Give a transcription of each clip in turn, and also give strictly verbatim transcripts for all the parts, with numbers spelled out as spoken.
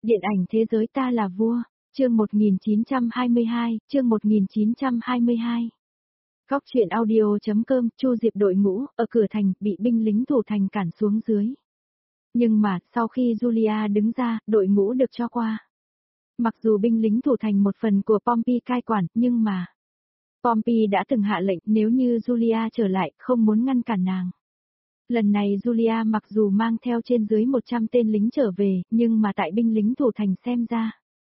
Điện ảnh thế giới ta là vua, chương một nghìn chín trăm hai mươi hai, chương một nghìn chín trăm hai mươi hai. Góc truyện audio.com, Chu Diệp đội ngũ, ở cửa thành, bị binh lính thủ thành cản xuống dưới. Nhưng mà, sau khi Julia đứng ra, đội ngũ được cho qua. Mặc dù binh lính thủ thành một phần của Pompey cai quản, nhưng mà... Pompey đã từng hạ lệnh nếu như Julia trở lại, không muốn ngăn cản nàng. Lần này Julia mặc dù mang theo trên dưới một trăm tên lính trở về, nhưng mà tại binh lính thủ thành xem ra.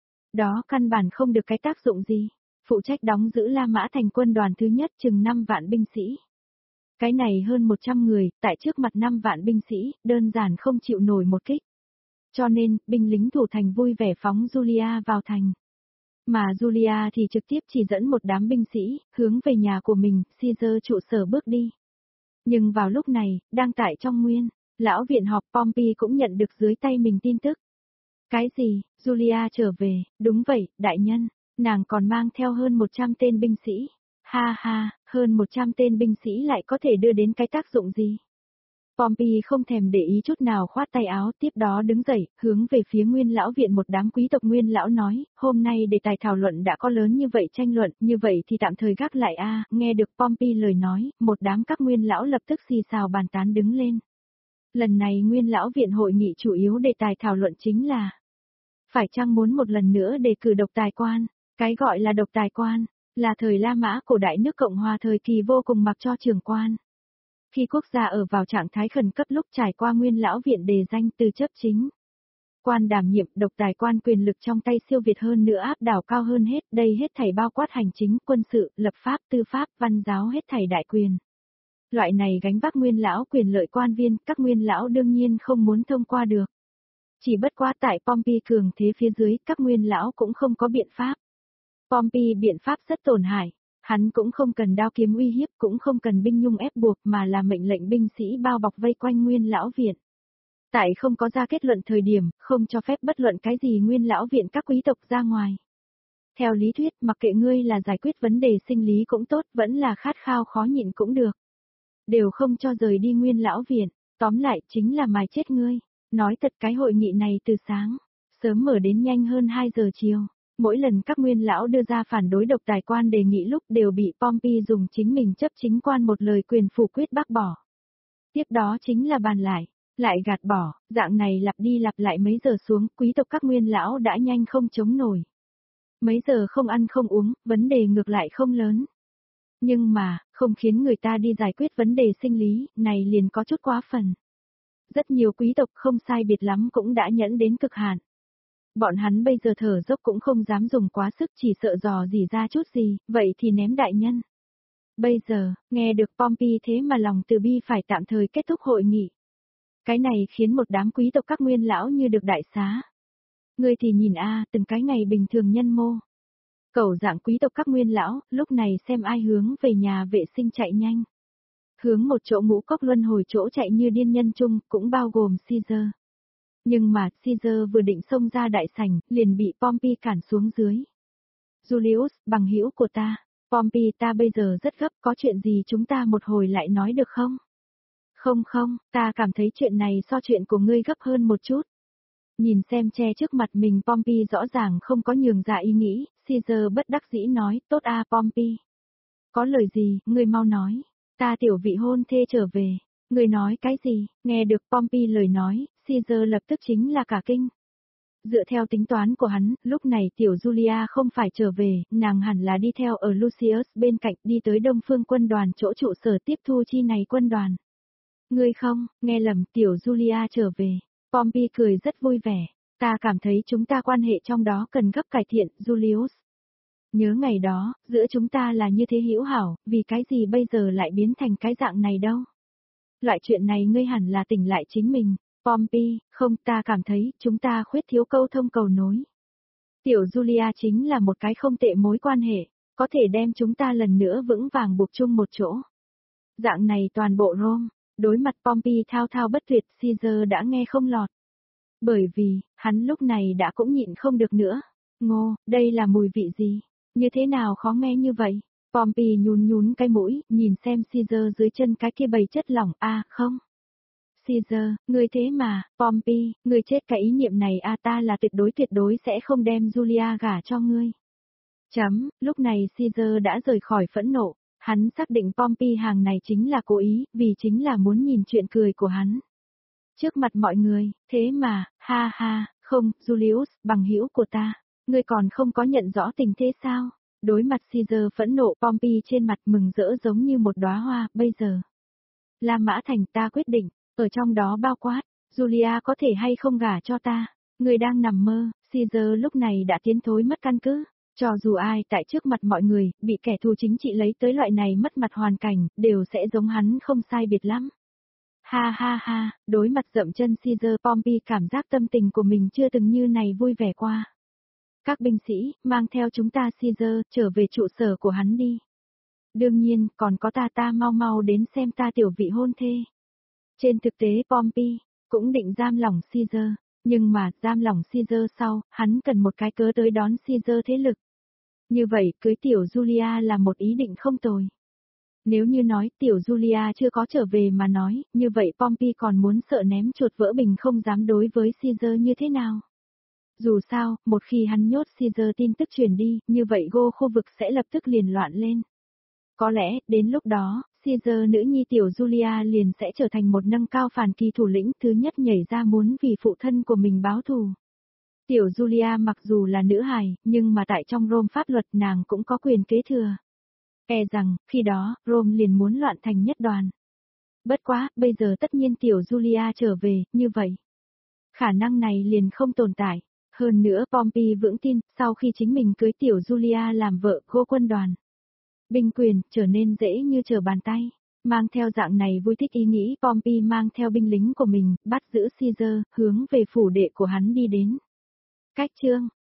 Đó căn bản không được cái tác dụng gì. Phụ trách đóng giữ La Mã thành quân đoàn thứ nhất chừng năm vạn binh sĩ. Cái này hơn một trăm người, tại trước mặt năm vạn binh sĩ, đơn giản không chịu nổi một kích. Cho nên, binh lính thủ thành vui vẻ phóng Julia vào thành. Mà Julia thì trực tiếp chỉ dẫn một đám binh sĩ, hướng về nhà của mình, Caesar trụ sở bước đi. Nhưng vào lúc này, đang tại trong nguyên, lão viện họp Pompey cũng nhận được dưới tay mình tin tức. Cái gì, Julia trở về, đúng vậy, đại nhân, nàng còn mang theo hơn một trăm tên binh sĩ. Ha ha, hơn một trăm tên binh sĩ lại có thể đưa đến cái tác dụng gì? Pompey không thèm để ý chút nào khoát tay áo, tiếp đó đứng dậy, hướng về phía nguyên lão viện một đám quý tộc nguyên lão nói, hôm nay đề tài thảo luận đã có lớn như vậy tranh luận, như vậy thì tạm thời gác lại a. Nghe được Pompey lời nói, một đám các nguyên lão lập tức xì xào bàn tán đứng lên. Lần này nguyên lão viện hội nghị chủ yếu đề tài thảo luận chính là, phải chăng muốn một lần nữa đề cử độc tài quan, cái gọi là độc tài quan, là thời La Mã cổ đại nước Cộng hòa thời kỳ vô cùng mặc cho trưởng quan. Khi quốc gia ở vào trạng thái khẩn cấp lúc trải qua nguyên lão viện đề danh từ chấp chính. Quan đảm nhiệm độc tài quan quyền lực trong tay siêu việt hơn nữa áp đảo cao hơn hết, đây hết thảy bao quát hành chính, quân sự, lập pháp, tư pháp, văn giáo hết thảy đại quyền. Loại này gánh vác nguyên lão quyền lợi quan viên, các nguyên lão đương nhiên không muốn thông qua được. Chỉ bất quá tại Pompey cường thế phía dưới, các nguyên lão cũng không có biện pháp. Pompey biện pháp rất tổn hại. Hắn cũng không cần đao kiếm uy hiếp, cũng không cần binh nhung ép buộc mà là mệnh lệnh binh sĩ bao bọc vây quanh nguyên lão viện. Tại không có ra kết luận thời điểm, không cho phép bất luận cái gì nguyên lão viện các quý tộc ra ngoài. Theo lý thuyết, mặc kệ ngươi là giải quyết vấn đề sinh lý cũng tốt, vẫn là khát khao khó nhịn cũng được. Đều không cho rời đi nguyên lão viện, tóm lại chính là mài chết ngươi. Nói thật cái hội nghị này từ sáng, sớm mở đến nhanh hơn hai giờ chiều. Mỗi lần các nguyên lão đưa ra phản đối độc tài quan đề nghị lúc đều bị Pompey dùng chính mình chấp chính quan một lời quyền phủ quyết bác bỏ. Tiếp đó chính là bàn lại, lại gạt bỏ, dạng này lặp đi lặp lại mấy giờ xuống, quý tộc các nguyên lão đã nhanh không chống nổi. Mấy giờ không ăn không uống, vấn đề ngược lại không lớn. Nhưng mà, không khiến người ta đi giải quyết vấn đề sinh lý, này liền có chút quá phần. Rất nhiều quý tộc không sai biệt lắm cũng đã nhẫn đến cực hạn. Bọn hắn bây giờ thở dốc cũng không dám dùng quá sức, chỉ sợ dò dỉ ra chút gì, vậy thì ném đại nhân. Bây giờ, nghe được Pompey thế mà lòng từ bi phải tạm thời kết thúc hội nghị. Cái này khiến một đám quý tộc các nguyên lão như được đại xá. Ngươi thì nhìn a, từng cái ngày bình thường nhân mô. Cẩu dạng quý tộc các nguyên lão, lúc này xem ai hướng về nhà vệ sinh chạy nhanh. Hướng một chỗ ngũ cốc luân hồi chỗ chạy như điên nhân chung, cũng bao gồm Caesar. Nhưng mà, Caesar vừa định xông ra đại sảnh, liền bị Pompey cản xuống dưới. Julius, bằng hữu của ta, Pompey ta bây giờ rất gấp, có chuyện gì chúng ta một hồi lại nói được không? Không không, ta cảm thấy chuyện này so chuyện của ngươi gấp hơn một chút. Nhìn xem che trước mặt mình Pompey rõ ràng không có nhường dạ ý nghĩ, Caesar bất đắc dĩ nói, tốt a Pompey. Có lời gì, ngươi mau nói, ta tiểu vị hôn thê trở về. Ngươi nói cái gì, nghe được Pompey lời nói, Caesar lập tức chính là cả kinh. Dựa theo tính toán của hắn, lúc này tiểu Julia không phải trở về, nàng hẳn là đi theo ở Lucius bên cạnh đi tới Đông Phương quân đoàn chỗ trụ sở tiếp thu chi này quân đoàn. Ngươi không, nghe lầm tiểu Julia trở về. Pompey cười rất vui vẻ, ta cảm thấy chúng ta quan hệ trong đó cần gấp cải thiện, Julius. Nhớ ngày đó, giữa chúng ta là như thế hữu hảo, vì cái gì bây giờ lại biến thành cái dạng này đâu. Loại chuyện này ngươi hẳn là tỉnh lại chính mình, Pompey, không ta cảm thấy chúng ta khuyết thiếu câu thông cầu nối. Tiểu Julia chính là một cái không tệ mối quan hệ, có thể đem chúng ta lần nữa vững vàng buộc chung một chỗ. Dạng này toàn bộ Rome, đối mặt Pompey thao thao bất tuyệt, Caesar đã nghe không lọt. Bởi vì, hắn lúc này đã cũng nhịn không được nữa. Ngô, đây là mùi vị gì? Như thế nào khó nghe như vậy? Pompey nhún nhún cái mũi, nhìn xem Caesar dưới chân cái kia bầy chất lỏng, a à, không. Caesar, ngươi thế mà, Pompey, ngươi chết cái ý niệm này a ta là tuyệt đối tuyệt đối sẽ không đem Julia gả cho ngươi. Chấm, lúc này Caesar đã rời khỏi phẫn nộ, hắn xác định Pompey hàng này chính là cố ý, vì chính là muốn nhìn chuyện cười của hắn. Trước mặt mọi người, thế mà, ha ha, không, Julius, bằng hữu của ta, ngươi còn không có nhận rõ tình thế sao? Đối mặt Caesar phẫn nộ, Pompey trên mặt mừng rỡ giống như một đóa hoa, bây giờ. La Mã Thành ta quyết định, ở trong đó bao quát, Julia có thể hay không gả cho ta, người đang nằm mơ, Caesar lúc này đã tiến thối mất căn cứ, cho dù ai tại trước mặt mọi người, bị kẻ thù chính trị lấy tới loại này mất mặt hoàn cảnh, đều sẽ giống hắn không sai biệt lắm. Ha ha ha, đối mặt dậm chân Caesar, Pompey cảm giác tâm tình của mình chưa từng như này vui vẻ qua. Các binh sĩ, mang theo chúng ta Caesar, trở về trụ sở của hắn đi. Đương nhiên, còn có ta ta mau mau đến xem ta tiểu vị hôn thê. Trên thực tế Pompey, cũng định giam lỏng Caesar, nhưng mà, giam lỏng Caesar sau, hắn cần một cái cớ tới đón Caesar thế lực. Như vậy, cưới tiểu Julia là một ý định không tồi. Nếu như nói tiểu Julia chưa có trở về mà nói, như vậy Pompey còn muốn sợ ném chuột vỡ bình không dám đối với Caesar như thế nào. Dù sao, một khi hắn nhốt Caesar tin tức truyền đi, như vậy Go khu vực sẽ lập tức liền loạn lên. Có lẽ, đến lúc đó, Caesar nữ nhi tiểu Julia liền sẽ trở thành một nâng cao phản kỳ thủ lĩnh thứ nhất nhảy ra muốn vì phụ thân của mình báo thù. Tiểu Julia mặc dù là nữ hài, nhưng mà tại trong Rome pháp luật nàng cũng có quyền kế thừa. E rằng, khi đó, Rome liền muốn loạn thành nhất đoàn. Bất quá, bây giờ tất nhiên tiểu Julia trở về, như vậy. Khả năng này liền không tồn tại. Hơn nữa Pompey vững tin, sau khi chính mình cưới tiểu Julia làm vợ Go quân đoàn. Binh quyền, trở nên dễ như trở bàn tay. Mang theo dạng này vui thích ý nghĩ Pompey mang theo binh lính của mình, bắt giữ Caesar, hướng về phủ đệ của hắn đi đến. Cách chương